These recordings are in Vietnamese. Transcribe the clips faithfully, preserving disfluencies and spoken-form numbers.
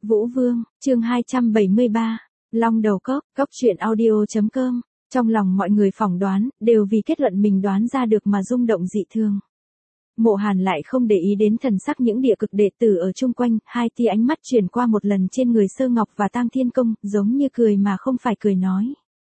Vũ Vương, chương hai trăm bảy mươi ba, Long Đầu Cốc, cốc truyện audio.com. Trong lòng mọi người phỏng đoán, đều vì kết luận mình đoán ra được mà rung động dị thường. Mộ Hàn lại không để ý đến thần sắc những địa cực đệ tử ở chung quanh, hai tia ánh mắt chuyển qua một lần trên người Sơ Ngọc và Tang Thiên Công, giống như cười mà không phải cười nói.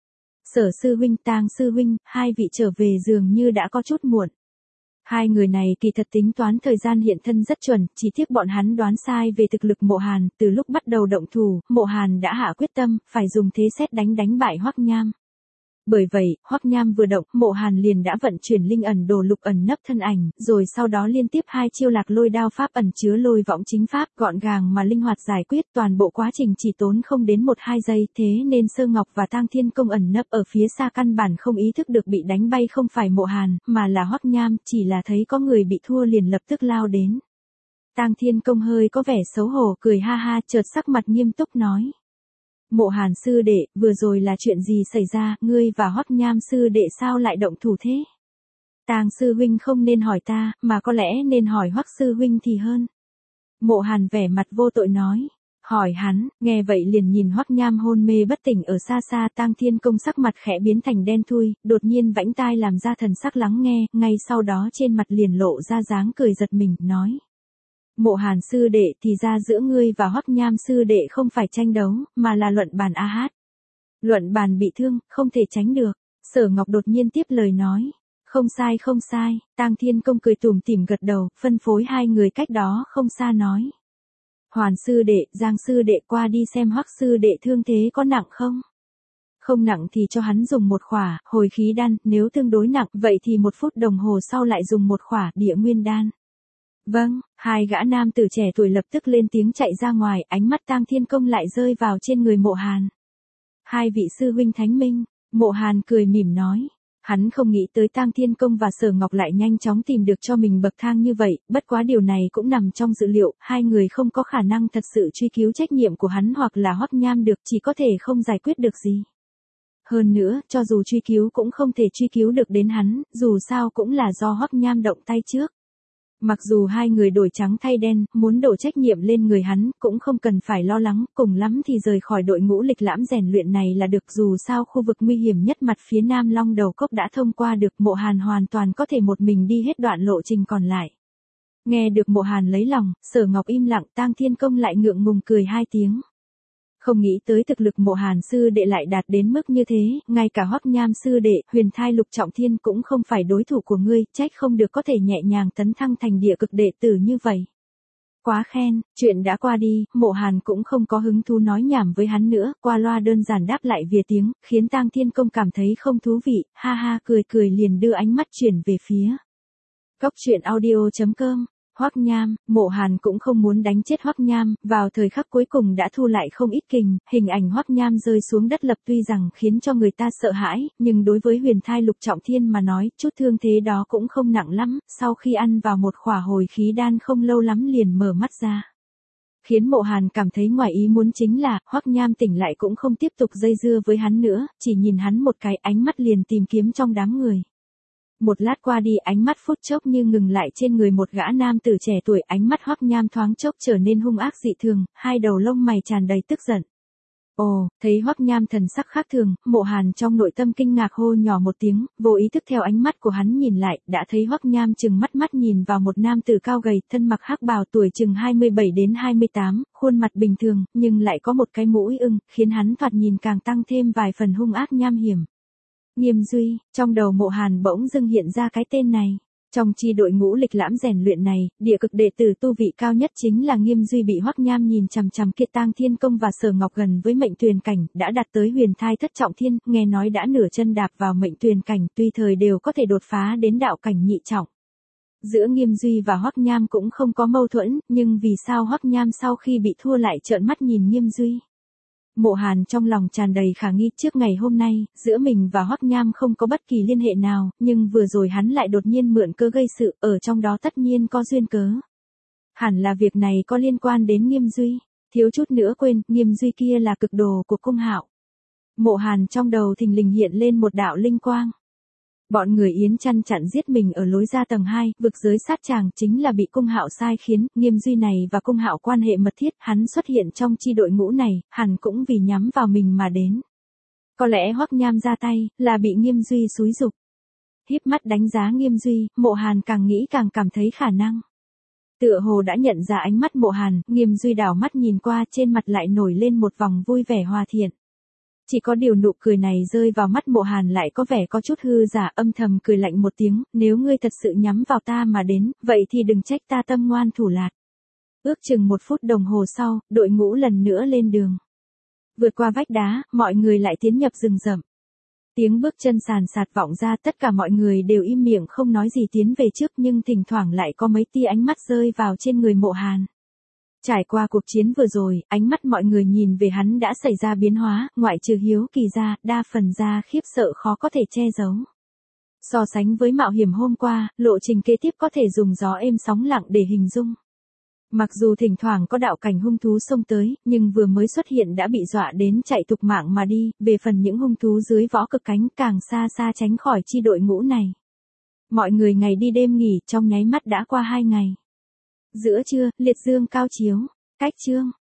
Sở sư huynh, Tang sư huynh, hai vị trở về dường như đã có chút muộn. Hai người này kỳ thật tính toán thời gian hiện thân rất chuẩn, chỉ tiếc bọn hắn đoán sai về thực lực Mộ Hàn, từ lúc bắt đầu động thủ, Mộ Hàn đã hạ quyết tâm, phải dùng thế xét đánh đánh bại Hoắc Nham. Bởi vậy, Hoắc Nham vừa động, Mộ Hàn liền đã vận chuyển linh ẩn đồ lục ẩn nấp thân ảnh, rồi sau đó liên tiếp hai chiêu lạc lôi đao pháp ẩn chứa lôi võng chính pháp, gọn gàng mà linh hoạt giải quyết, toàn bộ quá trình chỉ tốn không đến một hai giây, thế nên Sơ Ngọc và Tang Thiên Công ẩn nấp ở phía xa căn bản không ý thức được bị đánh bay không phải Mộ Hàn, mà là Hoắc Nham, chỉ là thấy có người bị thua liền lập tức lao đến. Tang Thiên Công hơi có vẻ xấu hổ, cười ha ha, chợt sắc mặt nghiêm túc nói. Mộ Hàn sư đệ, vừa rồi là chuyện gì xảy ra, ngươi và Hoắc Nham sư đệ sao lại động thủ thế? Tang sư huynh không nên hỏi ta, mà có lẽ nên hỏi Hoắc sư huynh thì hơn. Mộ Hàn vẻ mặt vô tội nói. Hỏi hắn, nghe vậy liền nhìn Hoắc Nham hôn mê bất tỉnh ở xa xa. Tang Thiên Công sắc mặt khẽ biến thành đen thui, đột nhiên vãnh tai làm ra thần sắc lắng nghe, ngay sau đó trên mặt liền lộ ra dáng cười giật mình, nói. Mộ Hàn sư đệ, thì ra giữa ngươi và Hoắc Nham sư đệ không phải tranh đấu, mà là luận bàn a hát. Luận bàn bị thương, không thể tránh được. Sở Ngọc đột nhiên tiếp lời nói. Không sai không sai, Tang Thiên Công cười tủm tỉm gật đầu, phân phối hai người cách đó không xa nói. Hoàn sư đệ, Giang sư đệ qua đi xem Hoắc sư đệ thương thế có nặng không? Không nặng thì cho hắn dùng một khỏa, hồi khí đan, nếu tương đối nặng, vậy thì một phút đồng hồ sau lại dùng một khỏa, địa nguyên đan. Vâng, hai gã nam tử trẻ tuổi lập tức lên tiếng chạy ra ngoài, ánh mắt Tang Thiên Công lại rơi vào trên người Mộ Hàn. Hai vị sư huynh thánh minh, Mộ Hàn cười mỉm nói. Hắn không nghĩ tới Tang Thiên Công và Sở Ngọc lại nhanh chóng tìm được cho mình bậc thang như vậy, bất quá điều này cũng nằm trong dự liệu, hai người không có khả năng thật sự truy cứu trách nhiệm của hắn hoặc là Hoắc Nham được, chỉ có thể không giải quyết được gì. Hơn nữa, cho dù truy cứu cũng không thể truy cứu được đến hắn, dù sao cũng là do Hoắc Nham động tay trước. Mặc dù hai người đổi trắng thay đen, muốn đổ trách nhiệm lên người hắn, cũng không cần phải lo lắng, cùng lắm thì rời khỏi đội ngũ lịch lãm rèn luyện này là được, dù sao khu vực nguy hiểm nhất mặt phía nam Long Đầu Cốc đã thông qua được, Mộ Hàn hoàn toàn có thể một mình đi hết đoạn lộ trình còn lại. Nghe được Mộ Hàn lấy lòng, Sở Ngọc im lặng, Tang Thiên Công lại ngượng ngùng cười hai tiếng. Không nghĩ tới thực lực Mộ Hàn sư đệ lại đạt đến mức như thế, ngay cả Hoắc Nham sư đệ, Huyền Thai Lục Trọng Thiên cũng không phải đối thủ của ngươi, trách không được có thể nhẹ nhàng tấn thăng thành địa cực đệ tử như vậy. Quá khen, chuyện đã qua đi, Mộ Hàn cũng không có hứng thú nói nhảm với hắn nữa, qua loa đơn giản đáp lại vài tiếng, khiến Tang Thiên Công cảm thấy không thú vị, ha ha cười cười liền đưa ánh mắt chuyển về phía cốc truyện audio.com. Hoắc Nham, Mộ Hàn cũng không muốn đánh chết Hoắc Nham, vào thời khắc cuối cùng đã thu lại không ít kình, hình ảnh Hoắc Nham rơi xuống đất lập tuy rằng khiến cho người ta sợ hãi, nhưng đối với Huyền Thai Lục Trọng Thiên mà nói, chút thương thế đó cũng không nặng lắm, sau khi ăn vào một khỏa hồi khí đan không lâu lắm liền mở mắt ra. Khiến Mộ Hàn cảm thấy ngoài ý muốn chính là, Hoắc Nham tỉnh lại cũng không tiếp tục dây dưa với hắn nữa, chỉ nhìn hắn một cái, ánh mắt liền tìm kiếm trong đám người. Một lát qua đi, ánh mắt phút chốc như ngừng lại trên người một gã nam tử trẻ tuổi, ánh mắt Hoắc Nham thoáng chốc trở nên hung ác dị thường, hai đầu lông mày tràn đầy tức giận. Ồ, thấy Hoắc Nham thần sắc khác thường, Mộ Hàn trong nội tâm kinh ngạc hô nhỏ một tiếng, vô ý thức theo ánh mắt của hắn nhìn lại, đã thấy Hoắc Nham chừng mắt mắt nhìn vào một nam tử cao gầy, thân mặc hắc bào, tuổi chừng hai mươi bảy đến hai mươi tám, khuôn mặt bình thường, nhưng lại có một cái mũi ưng, khiến hắn thoạt nhìn càng tăng thêm vài phần hung ác nham hiểm. Nghiêm Duy, trong đầu Mộ Hàn bỗng dưng hiện ra cái tên này. Trong chi đội ngũ lịch lãm rèn luyện này, địa cực đệ tử tu vị cao nhất chính là Nghiêm Duy, bị Hoắc Nham nhìn chằm chằm kia. Tang Thiên Công và Sở Ngọc gần với mệnh tuyền cảnh, đã đạt tới Huyền Thai Thất Trọng Thiên, nghe nói đã nửa chân đạp vào mệnh tuyền cảnh, tuy thời đều có thể đột phá đến đạo cảnh nhị trọng. Giữa Nghiêm Duy và Hoắc Nham cũng không có mâu thuẫn, nhưng vì sao Hoắc Nham sau khi bị thua lại trợn mắt nhìn Nghiêm Duy? Mộ Hàn trong lòng tràn đầy khả nghi, trước ngày hôm nay, giữa mình và Hoắc Nham không có bất kỳ liên hệ nào, nhưng vừa rồi hắn lại đột nhiên mượn cớ gây sự, ở trong đó tất nhiên có duyên cớ. Hẳn là việc này có liên quan đến Nghiêm Duy, thiếu chút nữa quên, Nghiêm Duy kia là cực đồ của Cung Hạo. Mộ Hàn trong đầu thình lình hiện lên một đạo linh quang. Bọn người Yến Chăn chặn giết mình ở lối ra tầng hai, vực giới sát chàng chính là bị Cung Hạo sai khiến, Nghiêm Duy này và Cung Hạo quan hệ mật thiết, hắn xuất hiện trong chi đội ngũ này, hẳn cũng vì nhắm vào mình mà đến. Có lẽ Hoắc Nham ra tay, là bị Nghiêm Duy xúi giục. Híp mắt đánh giá Nghiêm Duy, Mộ Hàn càng nghĩ càng cảm thấy khả năng. Tựa hồ đã nhận ra ánh mắt Mộ Hàn, Nghiêm Duy đảo mắt nhìn qua, trên mặt lại nổi lên một vòng vui vẻ hòa thiện. Chỉ có điều nụ cười này rơi vào mắt Mộ Hàn lại có vẻ có chút hư giả, âm thầm cười lạnh một tiếng, nếu ngươi thật sự nhắm vào ta mà đến, vậy thì đừng trách ta tâm ngoan thủ lạt. Ước chừng một phút đồng hồ sau, đội ngũ lần nữa lên đường. Vượt qua vách đá, mọi người lại tiến nhập rừng rậm. Tiếng bước chân sàn sạt vọng ra, tất cả mọi người đều im miệng không nói gì tiến về trước, nhưng thỉnh thoảng lại có mấy tia ánh mắt rơi vào trên người Mộ Hàn. Trải qua cuộc chiến vừa rồi, ánh mắt mọi người nhìn về hắn đã xảy ra biến hóa, ngoại trừ hiếu kỳ ra, đa phần ra khiếp sợ khó có thể che giấu. So sánh với mạo hiểm hôm qua, lộ trình kế tiếp có thể dùng gió êm sóng lặng để hình dung. Mặc dù thỉnh thoảng có đạo cảnh hung thú xông tới, nhưng vừa mới xuất hiện đã bị dọa đến chạy tục mạng mà đi, về phần những hung thú dưới võ cực cánh càng xa xa tránh khỏi chi đội ngũ này. Mọi người ngày đi đêm nghỉ, trong nháy mắt đã qua hai ngày. Giữa trưa, liệt dương cao chiếu, cách chương.